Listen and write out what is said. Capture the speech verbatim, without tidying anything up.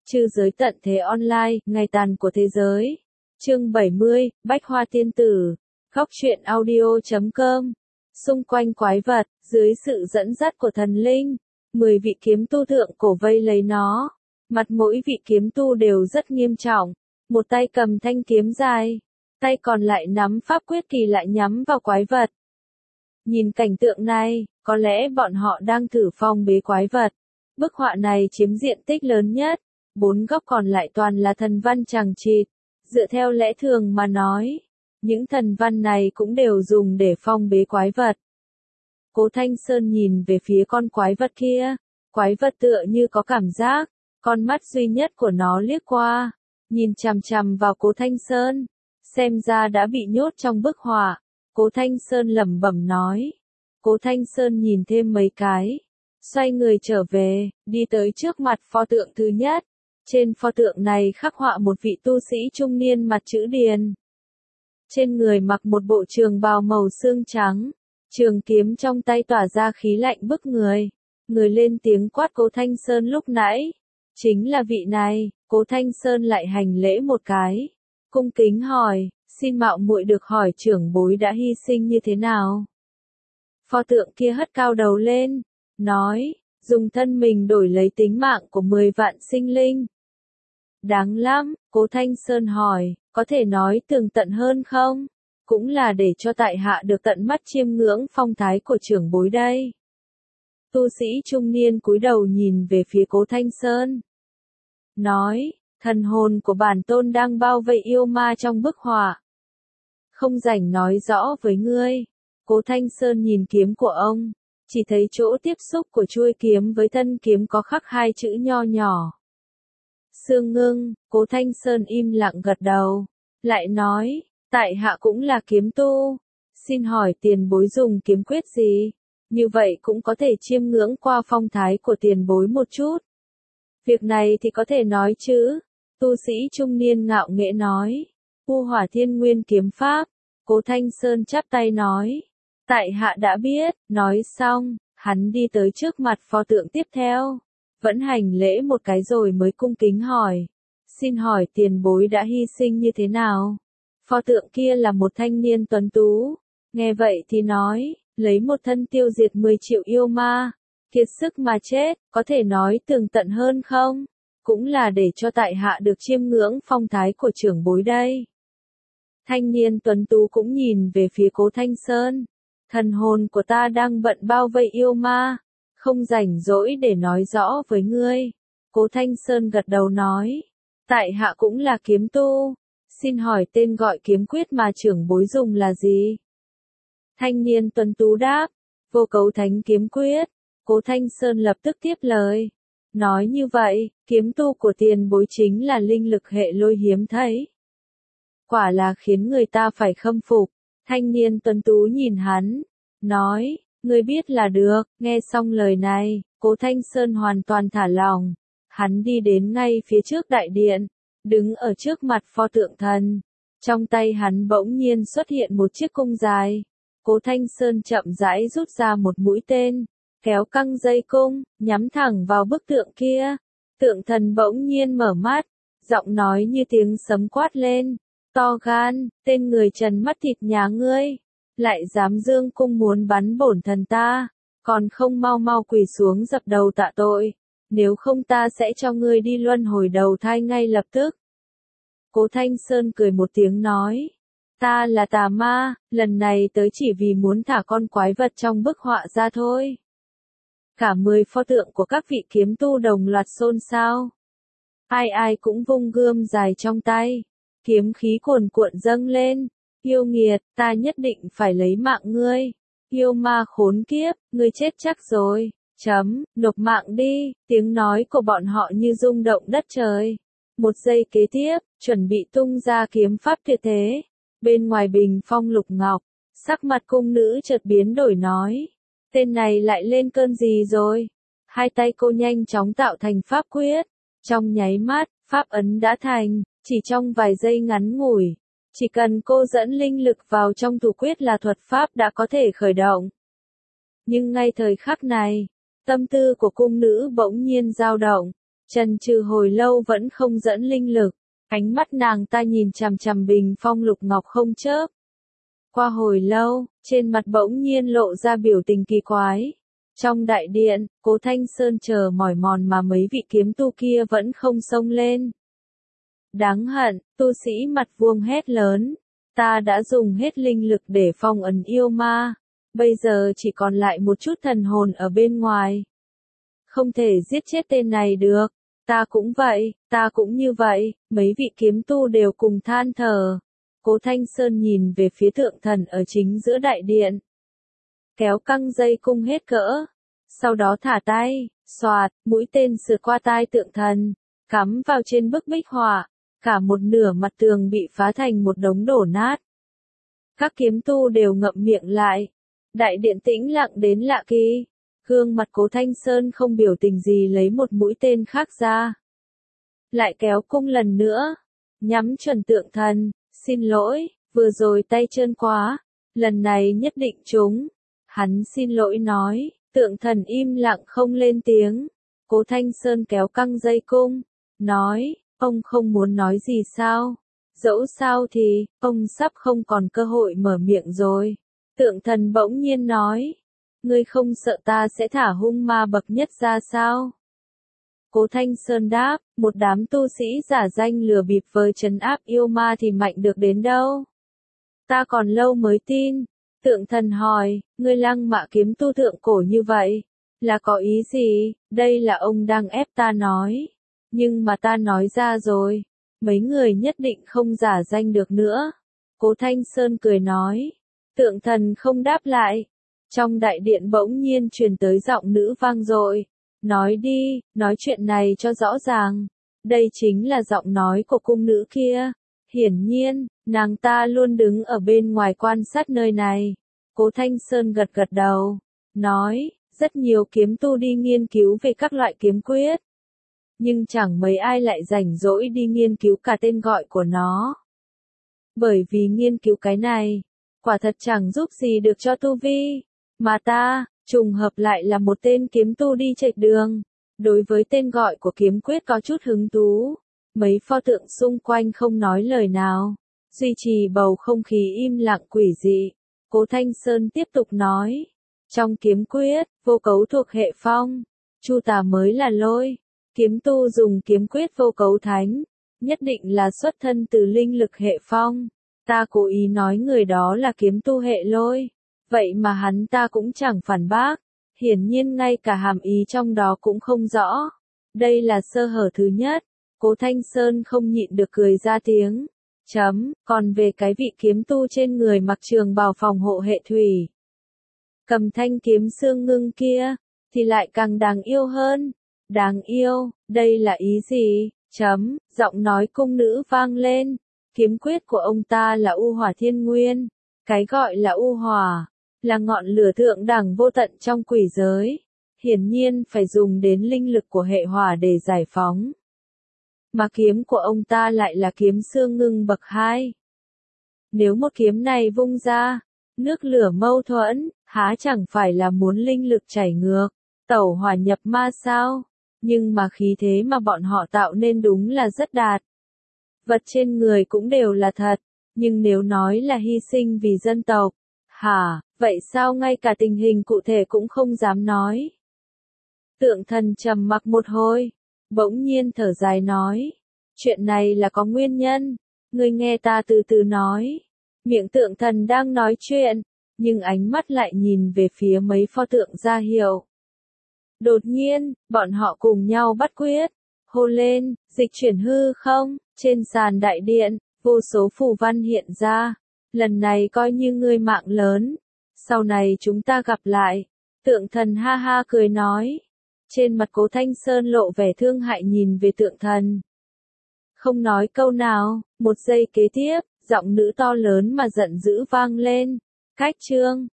Trư giới tận thế online, ngày tàn của thế giới. Chương bảy mươi, Bách Hoa Tiên Tử. Góc truyện audio chấm com. Xung quanh quái vật, dưới sự dẫn dắt của thần linh, mười vị kiếm tu thượng cổ vây lấy nó. Mặt mỗi vị kiếm tu đều rất nghiêm trọng. Một tay cầm thanh kiếm dài, tay còn lại nắm pháp quyết kỳ lạ nhắm vào quái vật. Nhìn cảnh tượng này, có lẽ bọn họ đang thử phong bế quái vật. Bức họa này chiếm diện tích lớn nhất, bốn góc còn lại toàn là thần văn chằng chịt. Dựa theo lẽ thường mà nói, những thần văn này cũng đều dùng để phong bế quái vật. Cố Thanh Sơn nhìn về phía con quái vật kia, quái vật tựa như có cảm giác, con mắt duy nhất của nó liếc qua, nhìn chằm chằm vào Cố Thanh Sơn, xem ra đã bị nhốt trong bức họa. Cố Thanh Sơn lẩm bẩm nói. Cố Thanh Sơn nhìn thêm mấy cái, xoay người trở về, đi tới trước mặt pho tượng thứ nhất. Trên pho tượng này khắc họa một vị tu sĩ trung niên mặt chữ điền. Trên người mặc một bộ trường bào màu xương trắng, trường kiếm trong tay tỏa ra khí lạnh bức người. Người lên tiếng quát Cố Thanh Sơn lúc nãy, chính là vị này. Cố Thanh Sơn lại hành lễ một cái, cung kính hỏi, xin mạo muội được hỏi trưởng bối đã hy sinh như thế nào? Pho tượng kia hất cao đầu lên, nói, dùng thân mình đổi lấy tính mạng của mười vạn sinh linh. Đáng lắm. Cố Thanh Sơn hỏi, có thể nói tường tận hơn không? Cũng là để cho tại hạ được tận mắt chiêm ngưỡng phong thái của trưởng bối đây. Tu sĩ trung niên cúi đầu nhìn về phía Cố Thanh Sơn, nói, thần hồn của bản tôn đang bao vây yêu ma trong bức họa. Không rảnh nói rõ với ngươi. Cố Thanh Sơn nhìn kiếm của ông, chỉ thấy chỗ tiếp xúc của chuôi kiếm với thân kiếm có khắc hai chữ nho nhỏ. Sương Ngưng. Cố Thanh Sơn im lặng gật đầu, lại nói, tại hạ cũng là kiếm tu, xin hỏi tiền bối dùng kiếm quyết gì? Như vậy cũng có thể chiêm ngưỡng qua phong thái của tiền bối một chút. Việc này thì có thể nói chứ? Tu sĩ trung niên ngạo nghễ nói, U Hỏa Thiên Nguyên kiếm pháp. Cố Thanh Sơn chắp tay nói, tại hạ đã biết. Nói xong, hắn đi tới trước mặt pho tượng tiếp theo, vẫn hành lễ một cái rồi mới cung kính hỏi, xin hỏi tiền bối đã hy sinh như thế nào? Pho tượng kia là một thanh niên tuấn tú, nghe vậy thì nói, lấy một thân tiêu diệt mười triệu yêu ma, kiệt sức mà chết, có thể nói tường tận hơn không? Cũng là để cho tại hạ được chiêm ngưỡng phong thái của trưởng bối đây. Thanh niên tuấn tú cũng nhìn về phía Cố Thanh Sơn, thần hồn của ta đang bận bao vây yêu ma, không rảnh rỗi để nói rõ với ngươi. Cố Thanh Sơn gật đầu nói, tại hạ cũng là kiếm tu, xin hỏi tên gọi kiếm quyết mà trưởng bối dùng là gì? Thanh niên tuấn tú đáp, Vô Cấu Thánh kiếm quyết. Cố Thanh Sơn lập tức tiếp lời, nói như vậy, kiếm tu của tiền bối chính là linh lực hệ lôi hiếm thấy. Quả là khiến người ta phải khâm phục. Thanh niên tuấn tú nhìn hắn, nói, ngươi biết là được. Nghe xong lời này, Cố Thanh Sơn hoàn toàn thả lòng. Hắn đi đến ngay phía trước đại điện, đứng ở trước mặt pho tượng thần. Trong tay hắn bỗng nhiên xuất hiện một chiếc cung dài. Cố Thanh Sơn chậm rãi rút ra một mũi tên, kéo căng dây cung, nhắm thẳng vào bức tượng kia. Tượng thần bỗng nhiên mở mắt, giọng nói như tiếng sấm quát lên, to gan, tên người trần mắt thịt nhà ngươi, lại dám dương cung muốn bắn bổn thần ta, còn không mau mau quỳ xuống dập đầu tạ tội, nếu không ta sẽ cho ngươi đi luân hồi đầu thai ngay lập tức. Cố Thanh Sơn cười một tiếng nói, ta là tà ma, lần này tới chỉ vì muốn thả con quái vật trong bức họa ra thôi. Cả mười pho tượng của các vị kiếm tu đồng loạt xôn xao. Ai ai cũng vung gươm dài trong tay, kiếm khí cuồn cuộn dâng lên. Yêu nghiệt, ta nhất định phải lấy mạng ngươi. Yêu ma khốn kiếp, ngươi chết chắc rồi. Chấm, nộp mạng đi. Tiếng nói của bọn họ như rung động đất trời. Một giây kế tiếp, chuẩn bị tung ra kiếm pháp tuyệt thế. Bên ngoài bình phong lục ngọc, sắc mặt cung nữ chợt biến đổi nói, tên này lại lên cơn gì rồi? Hai tay cô nhanh chóng tạo thành pháp quyết, trong nháy mắt, pháp ấn đã thành, chỉ trong vài giây ngắn ngủi, chỉ cần cô dẫn linh lực vào trong thủ quyết là thuật pháp đã có thể khởi động. Nhưng ngay thời khắc này, tâm tư của cung nữ bỗng nhiên dao động, Chần chừ hồi lâu vẫn không dẫn linh lực, ánh mắt nàng ta nhìn chằm chằm bình phong lục ngọc không chớp. Qua hồi lâu, trên mặt bỗng nhiên lộ ra biểu tình kỳ quái. Trong đại điện, Cố Thanh Sơn chờ mỏi mòn mà mấy vị kiếm tu kia vẫn không xông lên. Đáng hận, tu sĩ mặt vuông hét lớn. Ta đã dùng hết linh lực để phong ấn yêu ma. Bây giờ chỉ còn lại một chút thần hồn ở bên ngoài. Không thể giết chết tên này được. Ta cũng vậy, ta cũng như vậy, mấy vị kiếm tu đều cùng than thở. Cố Thanh Sơn nhìn về phía tượng thần ở chính giữa đại điện. Kéo căng dây cung hết cỡ. Sau đó thả tay, xoạt, mũi tên sượt qua tai tượng thần, cắm vào trên bức bích họa. Cả một nửa mặt tường bị phá thành một đống đổ nát. Các kiếm tu đều ngậm miệng lại. Đại điện tĩnh lặng đến lạ kỳ. Gương mặt Cố Thanh Sơn không biểu tình gì lấy một mũi tên khác ra. Lại kéo cung lần nữa. Nhắm chuẩn tượng thần. Xin lỗi, vừa rồi tay trơn quá. Lần này nhất định trúng. Hắn xin lỗi nói. Tượng thần im lặng không lên tiếng. Cố Thanh Sơn kéo căng dây cung. Nói, ông không muốn nói gì sao? Dẫu sao thì, ông sắp không còn cơ hội mở miệng rồi. Tượng thần bỗng nhiên nói. Ngươi không sợ ta sẽ thả hung ma bậc nhất ra sao? Cố Thanh Sơn đáp, một đám tu sĩ giả danh lừa bịp với trấn áp yêu ma thì mạnh được đến đâu? Ta còn lâu mới tin. Tượng thần hỏi, ngươi Lăng Mạ kiếm tu thượng cổ như vậy, là có ý gì? Đây là ông đang ép ta nói. Nhưng mà ta nói ra rồi, mấy người nhất định không giả danh được nữa. Cố Thanh Sơn cười nói. Tượng thần không đáp lại. Trong đại điện bỗng nhiên truyền tới giọng nữ vang dội. Nói đi, nói chuyện này cho rõ ràng. Đây chính là giọng nói của cung nữ kia. Hiển nhiên, nàng ta luôn đứng ở bên ngoài quan sát nơi này. Cố Thanh Sơn gật gật đầu. Nói, rất nhiều kiếm tu đi nghiên cứu về các loại kiếm quyết. Nhưng chẳng mấy ai lại rảnh rỗi đi nghiên cứu cả tên gọi của nó. Bởi vì nghiên cứu cái này, quả thật chẳng giúp gì được cho tu vi. Mà ta, trùng hợp lại là một tên kiếm tu đi chệch đường. Đối với tên gọi của kiếm quyết có chút hứng thú. Mấy pho tượng xung quanh không nói lời nào. Duy trì bầu không khí im lặng quỷ dị. Cố Thanh Sơn tiếp tục nói. Trong kiếm quyết, vô cấu thuộc hệ phong. Chu tà mới là lôi. Kiếm tu dùng kiếm quyết vô cấu thánh. Nhất định là xuất thân từ linh lực hệ phong. Ta cố ý nói người đó là kiếm tu hệ lôi. Vậy mà hắn ta cũng chẳng phản bác. Hiển nhiên ngay cả hàm ý trong đó cũng không rõ. Đây là sơ hở thứ nhất. Cố Thanh Sơn không nhịn được cười ra tiếng. Chấm, còn về cái vị kiếm tu trên người mặc trường bào phòng hộ hệ thủy. Cầm thanh kiếm xương ngưng kia, thì lại càng đáng yêu hơn. Đáng yêu, đây là ý gì? Chấm, giọng nói cung nữ vang lên. Kiếm quyết của ông ta là U Hỏa Thiên Nguyên. Cái gọi là U Hỏa, là ngọn lửa thượng đẳng vô tận trong quỷ giới. Hiển nhiên phải dùng đến linh lực của hệ hỏa để giải phóng. Mà kiếm của ông ta lại là kiếm xương ngưng bậc hai. Nếu một kiếm này vung ra, nước lửa mâu thuẫn, há chẳng phải là muốn linh lực chảy ngược, tẩu hỏa nhập ma sao? Nhưng mà khí thế mà bọn họ tạo nên đúng là rất đạt. Vật trên người cũng đều là thật, nhưng nếu nói là hy sinh vì dân tộc, hả, vậy sao ngay cả tình hình cụ thể cũng không dám nói? Tượng thần trầm mặc một hồi, bỗng nhiên thở dài nói, chuyện này là có nguyên nhân, ngươi nghe ta từ từ nói. Miệng tượng thần đang nói chuyện, nhưng ánh mắt lại nhìn về phía mấy pho tượng ra hiệu. Đột nhiên, bọn họ cùng nhau bắt quyết, hô lên, dịch chuyển hư không, trên sàn đại điện, vô số phù văn hiện ra, lần này coi như ngươi mạng lớn, sau này chúng ta gặp lại. Tượng thần ha ha cười nói, trên mặt Cố Thanh Sơn lộ vẻ thương hại nhìn về tượng thần. Không nói câu nào, một giây kế tiếp, giọng nữ to lớn mà giận dữ vang lên, cách chương.